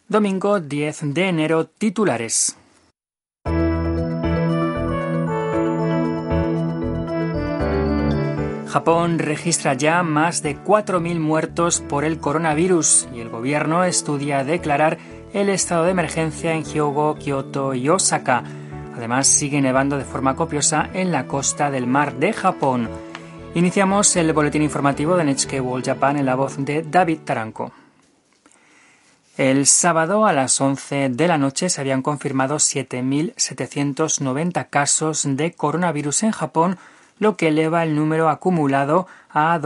Domingo 10 de enero, titulares. Japón registra ya más de 4.000 muertos por el coronavirus y el gobierno estudia declarar el estado de emergencia en Hyogo, Kioto y Osaka. Además, sigue nevando de forma copiosa en la costa del mar de Japón. Iniciamos el boletín informativo de NHK World Japan en la voz de David Taranco. El sábado a las 11 de la noche se habían confirmado 7.790 casos de coronavirus en Japón, lo que eleva el número acumulado a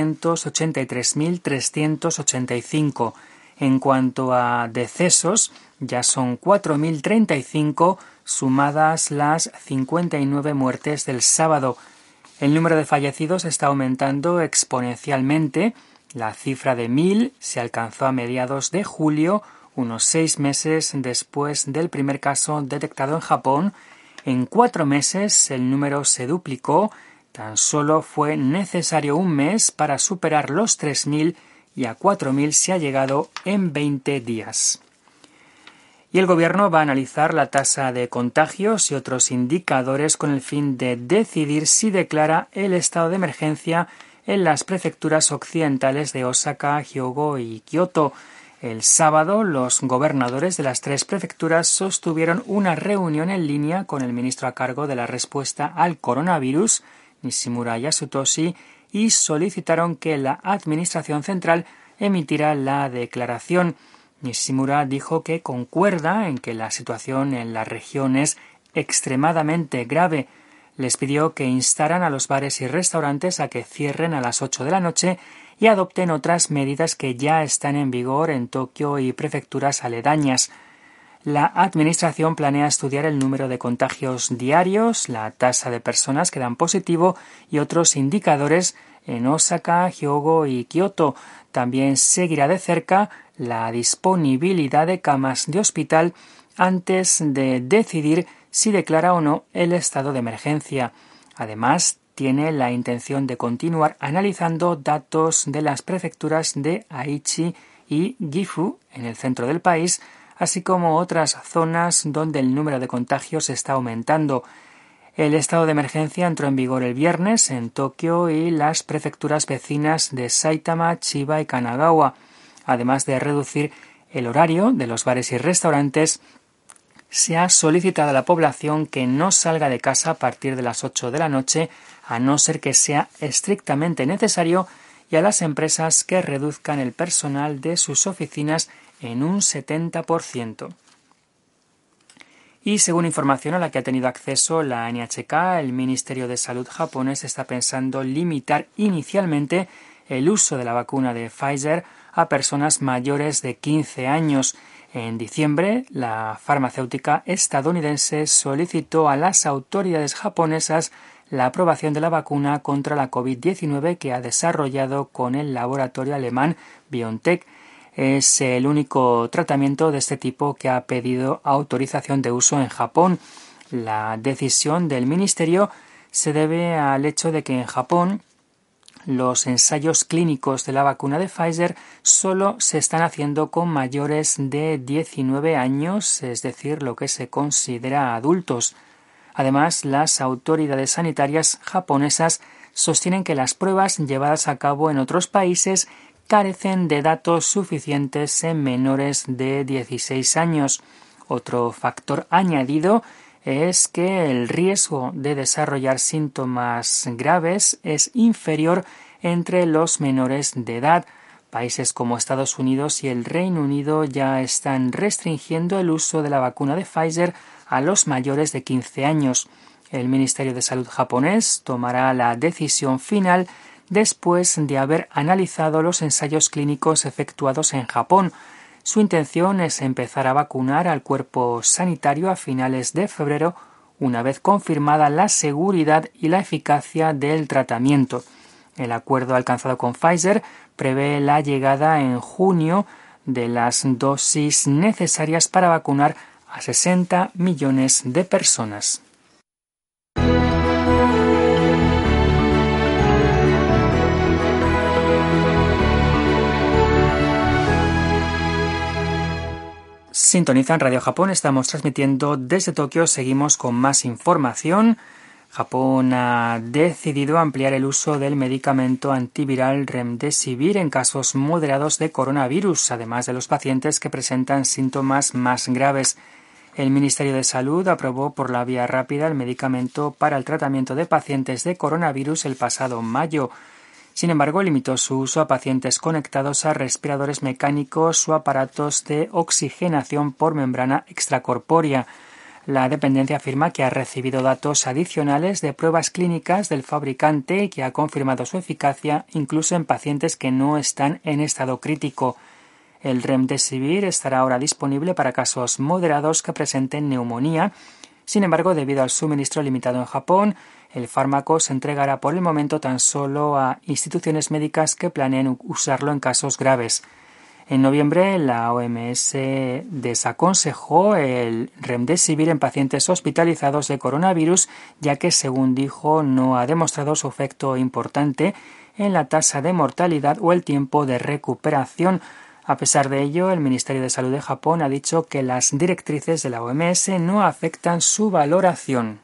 283.385. En cuanto a decesos, ya son 4.035, sumadas las 59 muertes del sábado. El número de fallecidos está aumentando exponencialmente. La cifra de 1.000 se alcanzó a mediados de julio, unos 6 meses después del primer caso detectado en Japón. En 4 meses el número se duplicó. Tan solo fue necesario un mes para superar los 3.000 y a 4.000 se ha llegado en 20 días. Y el gobierno va a analizar la tasa de contagios y otros indicadores con el fin de decidir si declara el estado de emergencia en las prefecturas occidentales de Osaka, Hyogo y Kioto. El sábado, los gobernadores de las 3 prefecturas sostuvieron una reunión en línea con el ministro a cargo de la respuesta al coronavirus, Nishimura Yasutoshi, y solicitaron que la administración central emitiera la declaración. Nishimura dijo que concuerda en que la situación en la región es extremadamente grave. Les pidió que instaran a los bares y restaurantes a que cierren a las 8 de la noche y adopten otras medidas que ya están en vigor en Tokio y prefecturas aledañas. La administración planea estudiar el número de contagios diarios, la tasa de personas que dan positivo y otros indicadores en Osaka, Hyogo y Kioto. También seguirá de cerca la disponibilidad de camas de hospital antes de decidir si declara o no el estado de emergencia. Además, tiene la intención de continuar analizando datos de las prefecturas de Aichi y Gifu en el centro del país, así como otras zonas donde el número de contagios está aumentando. El estado de emergencia entró en vigor el viernes en Tokio y las prefecturas vecinas de Saitama, Chiba y Kanagawa. Además de reducir el horario de los bares y restaurantes, se ha solicitado a la población que no salga de casa a partir de las 8 de la noche, a no ser que sea estrictamente necesario, y a las empresas que reduzcan el personal de sus oficinas en un 70%. Y según información a la que ha tenido acceso la NHK, el Ministerio de Salud japonés está pensando limitar inicialmente el uso de la vacuna de Pfizer a personas mayores de 15 años. En diciembre, la farmacéutica estadounidense solicitó a las autoridades japonesas la aprobación de la vacuna contra la COVID-19 que ha desarrollado con el laboratorio alemán BioNTech. Es el único tratamiento de este tipo que ha pedido autorización de uso en Japón. La decisión del ministerio se debe al hecho de que en Japón los ensayos clínicos de la vacuna de Pfizer solo se están haciendo con mayores de 19 años, es decir, lo que se considera adultos. Además, las autoridades sanitarias japonesas sostienen que las pruebas llevadas a cabo en otros países carecen de datos suficientes en menores de 16 años. Otro factor añadido es que el riesgo de desarrollar síntomas graves es inferior entre los menores de edad. Países como Estados Unidos y el Reino Unido ya están restringiendo el uso de la vacuna de Pfizer a los mayores de 15 años. El Ministerio de Salud japonés tomará la decisión final después de haber analizado los ensayos clínicos efectuados en Japón. Su intención es empezar a vacunar al cuerpo sanitario a finales de febrero, una vez confirmada la seguridad y la eficacia del tratamiento. El acuerdo alcanzado con Pfizer prevé la llegada en junio de las dosis necesarias para vacunar a 60 millones de personas. Sintonizan Radio Japón, estamos transmitiendo desde Tokio, seguimos con más información. Japón ha decidido ampliar el uso del medicamento antiviral Remdesivir en casos moderados de coronavirus, además de los pacientes que presentan síntomas más graves. El Ministerio de Salud aprobó por la vía rápida el medicamento para el tratamiento de pacientes de coronavirus el pasado mayo. Sin embargo, limitó su uso a pacientes conectados a respiradores mecánicos o aparatos de oxigenación por membrana extracorpórea. La dependencia afirma que ha recibido datos adicionales de pruebas clínicas del fabricante y que ha confirmado su eficacia incluso en pacientes que no están en estado crítico. El Remdesivir estará ahora disponible para casos moderados que presenten neumonía. Sin embargo, debido al suministro limitado en Japón, el fármaco se entregará por el momento tan solo a instituciones médicas que planeen usarlo en casos graves. En noviembre, la OMS desaconsejó el Remdesivir en pacientes hospitalizados de coronavirus, ya que, según dijo, no ha demostrado su efecto importante en la tasa de mortalidad o el tiempo de recuperación. A pesar de ello, el Ministerio de Salud de Japón ha dicho que las directrices de la OMS no afectan su valoración.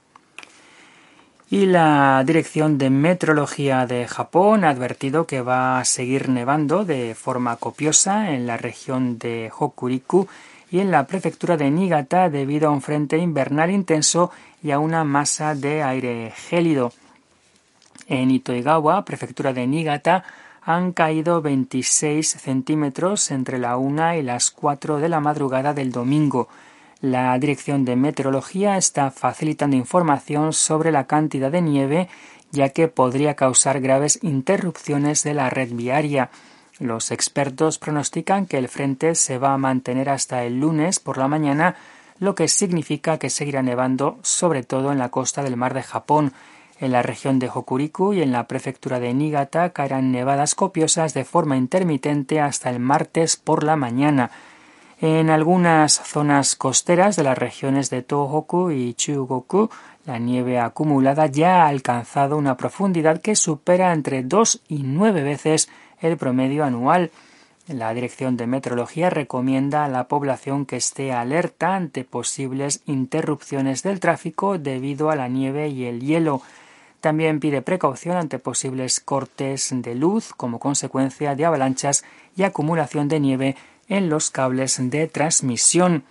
Y la Dirección de Meteorología de Japón ha advertido que va a seguir nevando de forma copiosa en la región de Hokuriku y en la prefectura de Niigata debido a un frente invernal intenso y a una masa de aire gélido. En Itoigawa, prefectura de Niigata, han caído 26 centímetros entre la 1 y las 4 de la madrugada del domingo. La Dirección de Meteorología está facilitando información sobre la cantidad de nieve, ya que podría causar graves interrupciones de la red viaria. Los expertos pronostican que el frente se va a mantener hasta el lunes por la mañana, lo que significa que seguirá nevando sobre todo en la costa del mar de Japón. En la región de Hokuriku y en la prefectura de Niigata caerán nevadas copiosas de forma intermitente hasta el martes por la mañana. En algunas zonas costeras de las regiones de Tohoku y Chugoku, la nieve acumulada ya ha alcanzado una profundidad que supera entre 2 y 9 veces el promedio anual. La Dirección de Meteorología recomienda a la población que esté alerta ante posibles interrupciones del tráfico debido a la nieve y el hielo. También pide precaución ante posibles cortes de luz como consecuencia de avalanchas y acumulación de nieve en los cables de transmisión.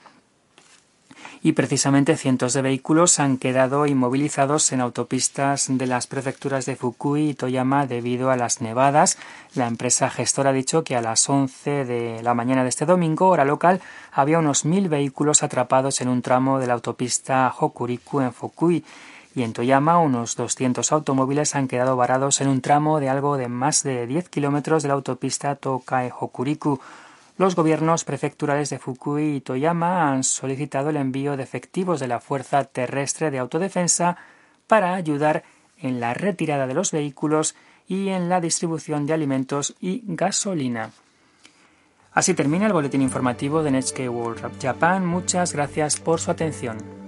Y precisamente cientos de vehículos han quedado inmovilizados en autopistas de las prefecturas de Fukui y Toyama debido a las nevadas. La empresa gestora ha dicho que a las 11 de la mañana de este domingo, hora local, había unos 1.000 vehículos atrapados en un tramo de la autopista Hokuriku en Fukui. Y en Toyama, unos 200 automóviles han quedado varados en un tramo de algo de más de 10 kilómetros de la autopista Tokae-Hokuriku. Los gobiernos prefecturales de Fukui y Toyama han solicitado el envío de efectivos de la Fuerza Terrestre de Autodefensa para ayudar en la retirada de los vehículos y en la distribución de alimentos y gasolina. Así termina el boletín informativo de NHK World Japan. Muchas gracias por su atención.